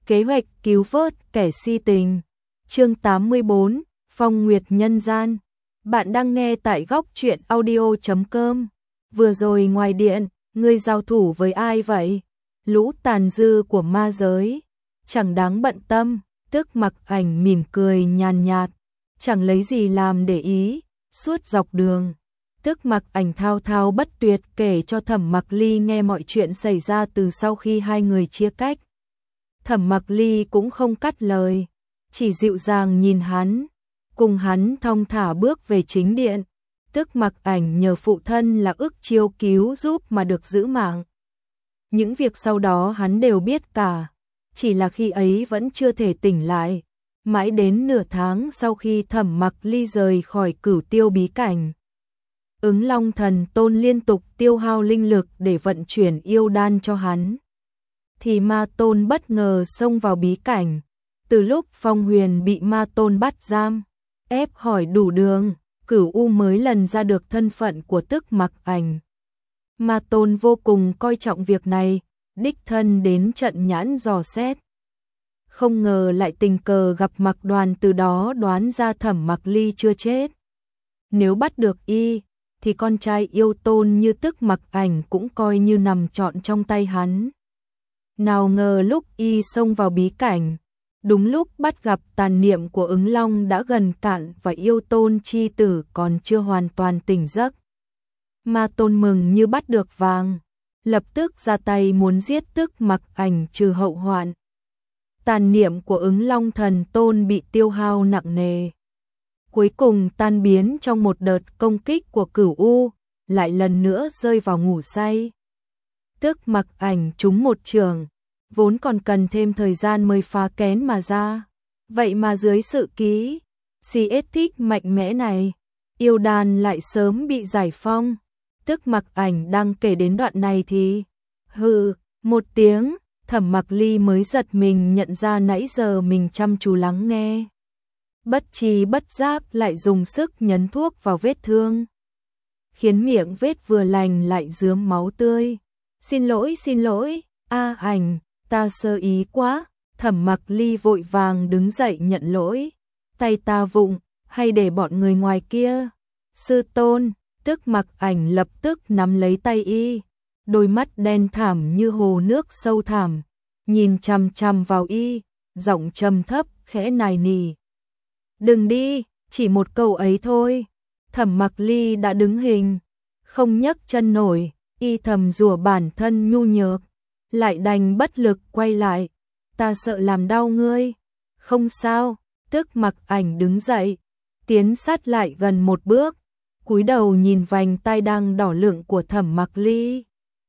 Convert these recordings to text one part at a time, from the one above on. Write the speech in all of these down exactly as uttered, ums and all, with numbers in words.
Kế hoạch cứu vớt kẻ si tình. Chương tám mươi bốn, Phong Nguyệt nhân gian. Bạn đang nghe tại góc truyện audio chấm com. Vừa rồi ngoài điện, ngươi giao thủ với ai vậy? Lũ tàn dư của ma giới. Chẳng đáng bận tâm, Tức Mặc Ảnh mỉm cười nhàn nhạt, chẳng lấy gì làm để ý. Suốt dọc đường, Tức Mặc Ảnh thao thao bất tuyệt kể cho Thẩm Mặc Ly nghe mọi chuyện xảy ra từ sau khi hai người chia cách. Thẩm Mặc Ly cũng không cắt lời, chỉ dịu dàng nhìn hắn, cùng hắn thong thả bước về chính điện. Tức Mặc Ảnh nhờ phụ thân là Ức Chiêu cứu giúp mà được giữ mạng. Những việc sau đó hắn đều biết cả, chỉ là khi ấy vẫn chưa thể tỉnh lại. Mãi đến nửa tháng sau khi Thẩm Mặc Ly rời khỏi Cửu Tiêu bí cảnh, Ứng Long Thần Tôn liên tục tiêu hao linh lực để vận chuyển yêu đan cho hắn, thì Ma Tôn bất ngờ xông vào bí cảnh. Từ lúc Phong Huyền bị Ma Tôn bắt giam, ép hỏi đủ đường, Cửu U mới lần ra được thân phận của Tức Mặc Ảnh. Ma Tôn vô cùng coi trọng việc này, đích thân đến trận nhãn dò xét. Không ngờ lại tình cờ gặp Mặc Đoàn, từ đó đoán ra Thẩm Mặc Ly chưa chết. Nếu bắt được y, thì con trai yêu tôn như Tức Mặc Ảnh cũng coi như nằm trọn trong tay hắn. Nào ngờ lúc y xông vào bí cảnh, đúng lúc bắt gặp tàn niệm của Ứng Long đã gần cạn và yêu tôn chi tử còn chưa hoàn toàn tỉnh giấc. Ma Tôn mừng như bắt được vàng, lập tức ra tay muốn giết Tức Mặc Ảnh trừ hậu hoạn. Tàn niệm của Ứng Long Thần Tôn bị tiêu hao nặng nề, cuối cùng tan biến trong một đợt công kích của Cửu U, lại lần nữa rơi vào ngủ say. Tức Mặc Ảnh trúng một chưởng, vốn còn cần thêm thời gian mới phá kén mà ra. Vậy mà dưới sự ký si thích mạnh mẽ này, yêu đan lại sớm bị giải phong. Tức Mặc Ảnh đang kể đến đoạn này thì hừ một tiếng, Thẩm Mặc Ly mới giật mình nhận ra nãy giờ mình chăm chú lắng nghe, bất tri bất giác lại dùng sức nhấn thuốc vào vết thương, khiến miệng vết vừa lành lại rướm máu tươi. Xin lỗi, xin lỗi, A Ảnh, ta sơ ý quá. Thẩm Mặc Ly vội vàng đứng dậy nhận lỗi. Tay ta vụng, hay để bọn người ngoài kia. Sư tôn. Tức Mặc Ảnh lập tức nắm lấy tay y, đôi mắt đen thẳm như hồ nước sâu thẳm, nhìn chằm chằm vào y, giọng trầm thấp khẽ nài nỉ. Đừng đi, chỉ một câu ấy thôi. Thẩm Mặc Ly đã đứng hình, không nhấc chân nổi, y thầm rủa bản thân nhu nhược, lại đành bất lực quay lại. Ta sợ làm đau ngươi. Không sao. Tức Mặc Ảnh đứng dậy, tiến sát lại gần một bước, cúi đầu nhìn vành tai đang đỏ lựng của Thẩm Mặc Ly.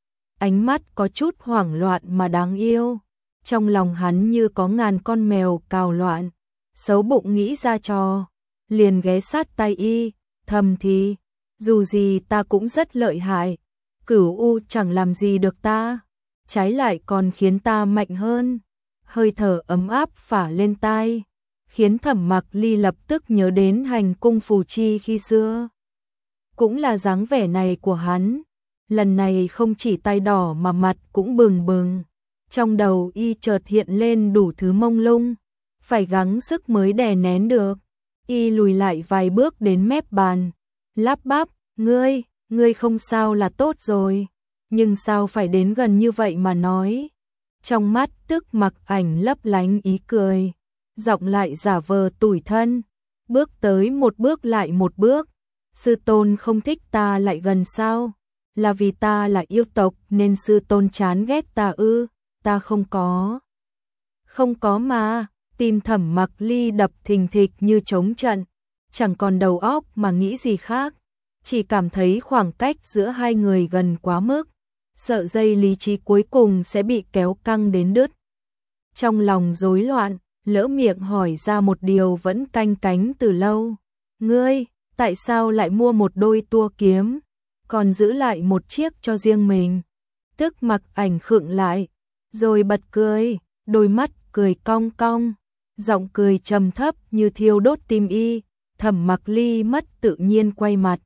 Ánh mắt có chút hoảng loạn mà đáng yêu, trong lòng hắn như có ngàn con mèo cào loạn, xấu bụng nghĩ ra trò, liền ghé sát tay y, thầm thì, dù gì ta cũng rất lợi hại, Cửu U chẳng làm gì được ta, trái lại còn khiến ta mạnh hơn. Hơi thở ấm áp phả lên tai, khiến Thẩm Mặc Ly lập tức nhớ đến hành cung phù chi khi xưa. Cũng là dáng vẻ này của hắn, lần này không chỉ tay đỏ mà mặt cũng bừng bừng. Trong đầu y chợt hiện lên đủ thứ mông lung, phải gắng sức mới đè nén được. Y lùi lại vài bước đến mép bàn, lắp bắp, ngươi, ngươi không sao là tốt rồi, nhưng sao phải đến gần như vậy mà nói. Trong mắt Tức Mặc Ảnh lấp lánh ý cười, giọng lại giả vờ tủi thân, bước tới một bước lại một bước. Sư tôn không thích ta lại gần sao? Là vì ta là yêu tộc nên sư tôn chán ghét ta ư? Ta không có. Không có mà. Tim Thẩm Mặc Ly đập thình thịch như trống trận, chẳng còn đầu óc mà nghĩ gì khác, chỉ cảm thấy khoảng cách giữa hai người gần quá mức, sợ dây lý trí cuối cùng sẽ bị kéo căng đến đứt. Trong lòng rối loạn, lỡ miệng hỏi ra một điều vẫn canh cánh từ lâu. Ngươi, tại sao lại mua một đôi tua kiếm, còn giữ lại một chiếc cho riêng mình? Tức Mặc Ảnh khựng lại, rồi bật cười, đôi mắt cười cong cong, giọng cười trầm thấp như thiêu đốt tim y. Thẩm Mặc Ly mất tự nhiên quay mặt,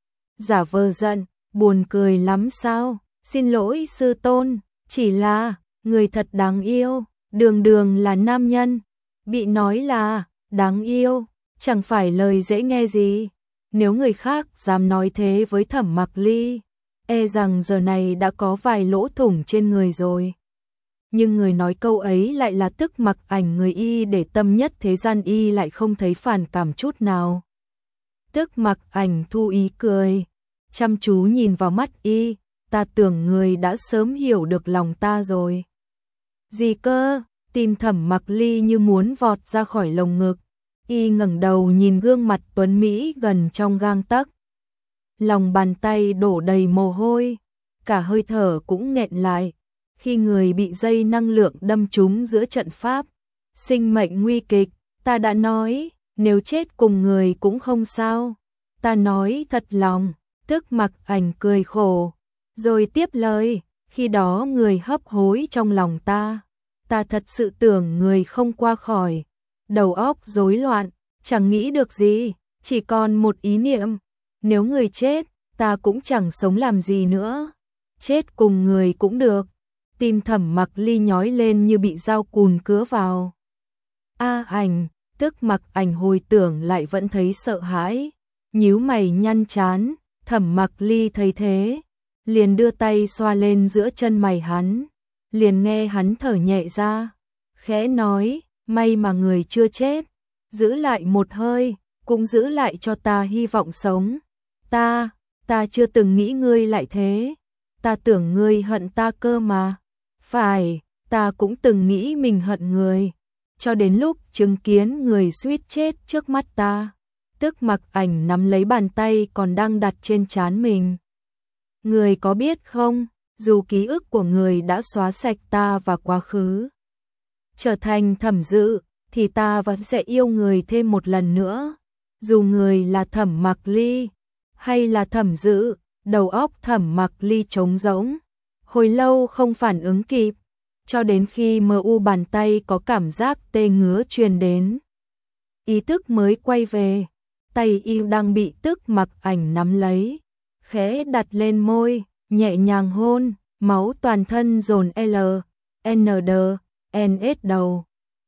giả vờ giận, buồn cười lắm sao? Xin lỗi sư tôn, chỉ là, người thật đáng yêu. đường đường là nam nhân, bị nói là đáng yêu, chẳng phải lời dễ nghe gì. Nếu người khác dám nói thế với Thẩm Mặc Ly, e rằng giờ này đã có vài lỗ thủng trên người rồi. Nhưng người nói câu ấy lại là Tức Mặc Ảnh, người y để tâm nhất thế gian, y lại không thấy phản cảm chút nào. Tức Mặc Ảnh thu ý cười, chăm chú nhìn vào mắt y, ta tưởng người đã sớm hiểu được lòng ta rồi. Gì cơ? Tim Thẩm Mặc Ly như muốn vọt ra khỏi lồng ngực. Y ngẩng đầu nhìn gương mặt tuấn mỹ gần trong gang tấc. Lòng bàn tay đổ đầy mồ hôi, cả hơi thở cũng nghẹn lại. Khi người bị dây năng lượng đâm trúng giữa trận pháp, sinh mệnh nguy kịch, ta đã nói, nếu chết cùng người cũng không sao. Ta nói thật lòng. Tức Mặc Ảnh cười khổ, rồi tiếp lời, khi đó người hấp hối trong lòng ta. Ta thật sự tưởng người không qua khỏi. Đầu óc rối loạn, chẳng nghĩ được gì, chỉ còn một ý niệm. Nếu người chết, ta cũng chẳng sống làm gì nữa. Chết cùng người cũng được. Tim Thẩm Mặc Ly nhói lên như bị dao cùn cứa vào. A Ảnh, Tức Mặc Ảnh hồi tưởng lại vẫn thấy sợ hãi, nhíu mày nhăn trán. Thẩm Mặc Ly thấy thế, liền đưa tay xoa lên giữa chân mày hắn, liền nghe hắn thở nhẹ ra, khẽ nói, may mà người chưa chết, giữ lại một hơi, cũng giữ lại cho ta hy vọng sống. Ta, ta chưa từng nghĩ ngươi lại thế, ta tưởng ngươi hận ta cơ mà. Phải, ta cũng từng nghĩ mình hận người, cho đến lúc chứng kiến người suýt chết trước mắt ta. Tức Mặc Ảnh nắm lấy bàn tay còn đang đặt trên trán mình. Người có biết không, dù ký ức của người đã xóa sạch ta và quá khứ, trở thành Thẩm Dự, thì ta vẫn sẽ yêu người thêm một lần nữa. Dù người là Thẩm Mặc Ly hay là Thẩm Dự. Đầu óc Thẩm Mặc Ly trống rỗng, hồi lâu không phản ứng kịp, cho đến khi mờ u bàn tay có cảm giác tê ngứa truyền đến, ý thức mới quay về. Tay y đang bị Tức Mặc Ảnh nắm lấy, khẽ đặt lên môi, nhẹ nhàng hôn, máu toàn thân dồn L, N D, N S đầu.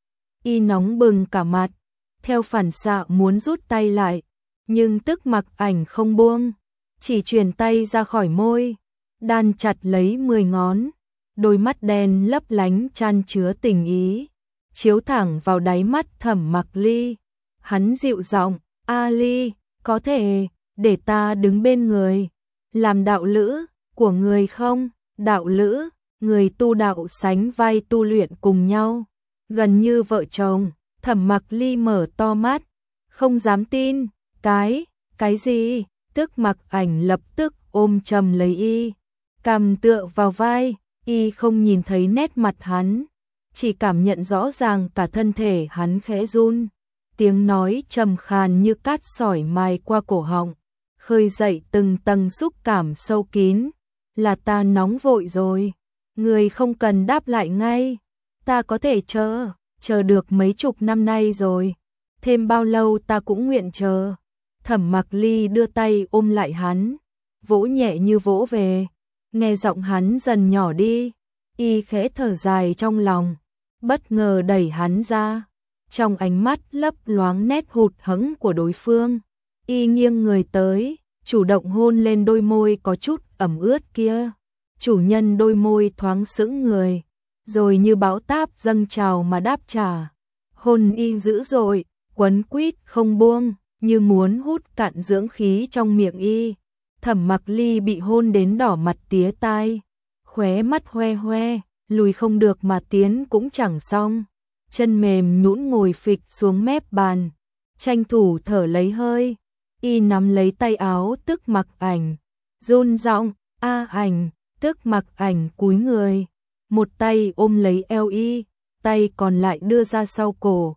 Y nóng bừng cả mặt, theo phản xạ muốn rút tay lại, nhưng Tức Mặc Ảnh không buông, chỉ chuyển tay ra khỏi môi, đan chặt lấy mười ngón, đôi mắt đen lấp lánh chan chứa tình ý, chiếu thẳng vào đáy mắt Thẩm Mặc Ly. Hắn dịu giọng, A Ly, có thể để ta đứng bên người, làm đạo lữ của người không? Đạo lữ, người tu đạo sánh vai tu luyện cùng nhau, gần như vợ chồng. Thẩm Mặc Ly mở to mắt, không dám tin. Cái, cái gì? Tức Mặc Ảnh lập tức ôm chầm lấy y, cằm tựa vào vai. Y không nhìn thấy nét mặt hắn, chỉ cảm nhận rõ ràng cả thân thể hắn khẽ run. Tiếng nói trầm khàn như cát sỏi mài qua cổ họng, khơi dậy từng tầng xúc cảm sâu kín. Là ta nóng vội rồi, người không cần đáp lại ngay, ta có thể chờ, chờ được mấy chục năm nay rồi, thêm bao lâu ta cũng nguyện chờ. Thẩm Mặc Ly đưa tay ôm lại hắn, vỗ nhẹ như vỗ về, nghe giọng hắn dần nhỏ đi. Y khẽ thở dài trong lòng, bất ngờ đẩy hắn ra. Trong ánh mắt lấp loáng nét hụt hẫng của đối phương, y nghiêng người tới, chủ động hôn lên đôi môi có chút ẩm ướt kia. Chủ nhân đôi môi thoáng sững người, rồi như bão táp dâng trào mà đáp trả. Hôn y dữ dội, quấn quýt không buông, như muốn hút cạn dưỡng khí trong miệng y. Thẩm Mặc Ly bị hôn đến đỏ mặt tía tai, khóe mắt hoe hoe, lùi không được mà tiến cũng chẳng xong. Chân mềm nhũn ngồi phịch xuống mép bàn, tranh thủ thở lấy hơi. Y nắm lấy tay áo Tức Mặc Ảnh, run giọng, A Ảnh. Tức Mặc Ảnh cúi người, một tay ôm lấy eo y, tay còn lại đưa ra sau cổ,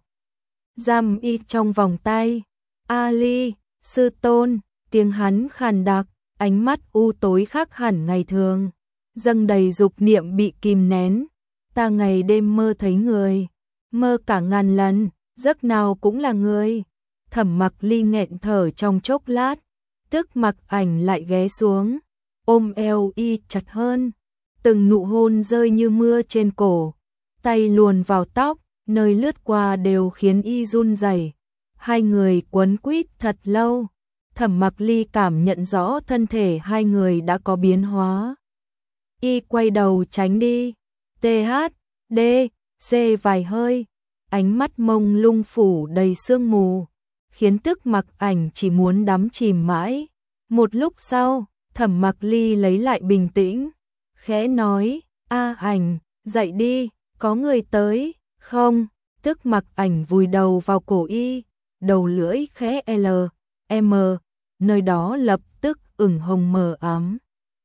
giam y trong vòng tay. A Ly, sư tôn. Tiếng hắn khàn đặc, ánh mắt u tối khác hẳn ngày thường, dâng đầy dục niệm bị kìm nén. Ta ngày đêm mơ thấy người, mơ cả ngàn lần, giấc nào cũng là người. Thẩm Mặc Ly nghẹn thở trong chốc lát, Tức Mặc Ảnh lại ghé xuống, ôm eo y chặt hơn, từng nụ hôn rơi như mưa trên cổ. tay luồn vào tóc, nơi lướt qua đều khiến y run rẩy. Hai người quấn quýt thật lâu. Thẩm Mặc Ly cảm nhận rõ thân thể hai người đã có biến hóa. Y quay đầu tránh đi. T H D C vài hơi, ánh mắt mông lung phủ đầy sương mù, khiến Tức Mặc Ảnh chỉ muốn đắm chìm mãi. Một lúc sau, Thẩm Mặc Ly lấy lại bình tĩnh, khẽ nói, A Ảnh, dậy đi, có người tới, không? Tức Mặc Ảnh vùi đầu vào cổ y, đầu lưỡi khẽ L, M, nơi đó lập tức ửng hồng mờ ám.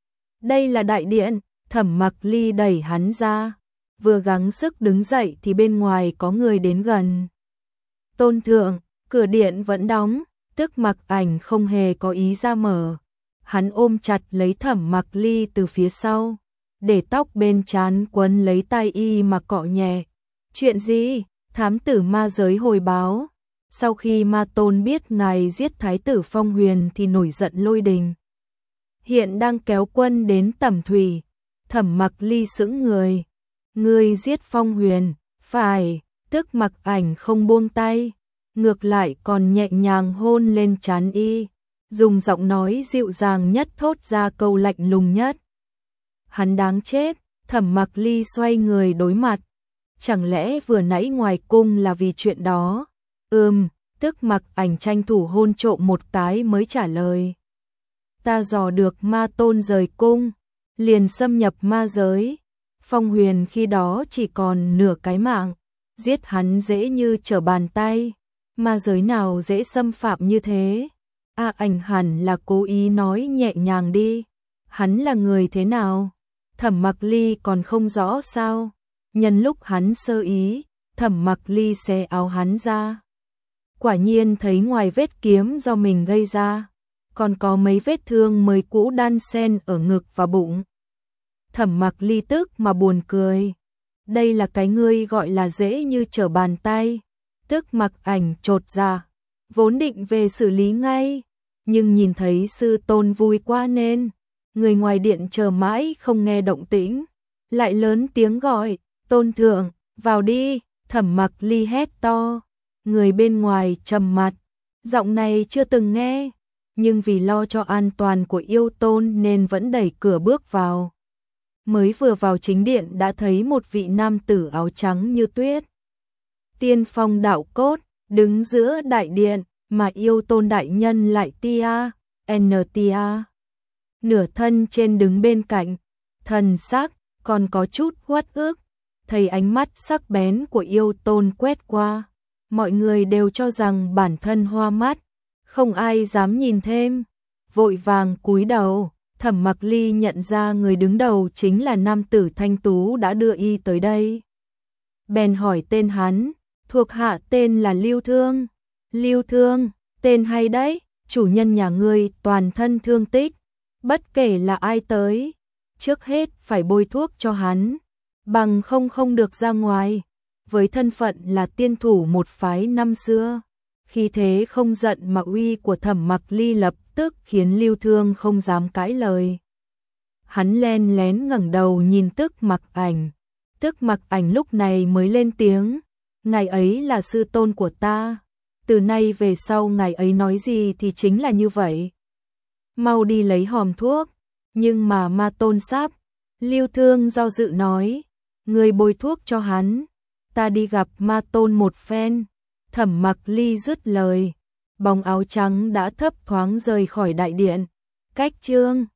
Đây là đại điện. Thẩm Mặc Ly đẩy hắn ra, vừa gắng sức đứng dậy thì bên ngoài có người đến gần. Tôn thượng, cửa điện vẫn đóng, Tức Mặc Ảnh không hề có ý ra mở. Hắn ôm chặt lấy Thẩm Mặc Ly từ phía sau, để tóc bên trán quấn lấy tay y mà cọ nhẹ. Chuyện gì? Thám tử ma giới hồi báo. Sau khi Ma Tôn biết ngài giết Thái tử Phong Huyền thì nổi giận lôi đình. Hiện đang kéo quân đến Tẩm Thủy. Thẩm Mặc Ly sững người. Ngươi giết Phong Huyền, phải? Tức Mặc Ảnh không buông tay, ngược lại còn nhẹ nhàng hôn lên trán y, dùng giọng nói dịu dàng nhất thốt ra câu lạnh lùng nhất. Hắn đáng chết. Thẩm Mặc Ly xoay người đối mặt. Chẳng lẽ vừa nãy ngoài cung là vì chuyện đó? Ừm, Tức Mặc Ảnh tranh thủ hôn trộm một cái mới trả lời. Ta dò được Ma Tôn rời cung, liền xâm nhập ma giới. Phong Huyền khi đó chỉ còn nửa cái mạng, giết hắn dễ như trở bàn tay. Ma giới nào dễ xâm phạm như thế? A Ảnh hẳn là cố ý nói nhẹ nhàng đi. Hắn là người thế nào? Thẩm Mặc Ly còn không rõ sao? Nhân lúc hắn sơ ý, Thẩm Mặc Ly xé áo hắn ra. Quả nhiên thấy ngoài vết kiếm do mình gây ra, còn có mấy vết thương mới cũ đan xen ở ngực và bụng. Thẩm Mặc Ly tức mà buồn cười. Đây là cái ngươi gọi là dễ như trở bàn tay. Tức Mặc Ảnh chột dạ, vốn định về xử lý ngay, nhưng nhìn thấy sư tôn vui quá nên người ngoài điện chờ mãi không nghe động tĩnh, lại lớn tiếng gọi, Tôn thượng, vào đi. Thẩm Mặc Ly hét to. Người bên ngoài trầm mặt, giọng này chưa từng nghe, nhưng vì lo cho an toàn của yêu tôn nên vẫn đẩy cửa bước vào. Mới vừa vào chính điện đã thấy một vị nam tử áo trắng như tuyết, tiên phong đạo cốt, đứng giữa đại điện, mà yêu tôn đại nhân lại tia, n tia. Nửa thân trên đứng bên cạnh, thần sắc còn có chút uất ức. Thấy ánh mắt sắc bén của yêu tôn quét qua, mọi người đều cho rằng bản thân hoa mắt, không ai dám nhìn thêm, vội vàng cúi đầu. Thẩm Mặc Ly nhận ra người đứng đầu chính là nam tử thanh tú đã đưa y tới đây. Bèn hỏi tên hắn, thuộc hạ tên là Lưu Thương. Lưu Thương, tên hay đấy, chủ nhân nhà ngươi toàn thân thương tích, bất kể là ai tới, trước hết phải bôi thuốc cho hắn, bằng không không được ra ngoài. Với thân phận là tiên thủ một phái năm xưa, khi thế không giận mà uy của Thẩm Mặc Ly lập tức khiến Lưu Thương không dám cãi lời. Hắn len lén ngẩng đầu nhìn Tức Mặc Ảnh. Tức Mặc Ảnh lúc này mới lên tiếng, ngài ấy là sư tôn của ta, từ nay về sau ngài ấy nói gì thì chính là như vậy. Mau đi lấy hòm thuốc. Nhưng mà Ma Tôn sắp. Lưu Thương do dự nói, người bôi thuốc cho hắn, ta đi gặp Ma Tôn một phen. Thẩm Mặc Ly dứt lời, bóng áo trắng đã thấp thoáng rời khỏi đại điện. Cách chương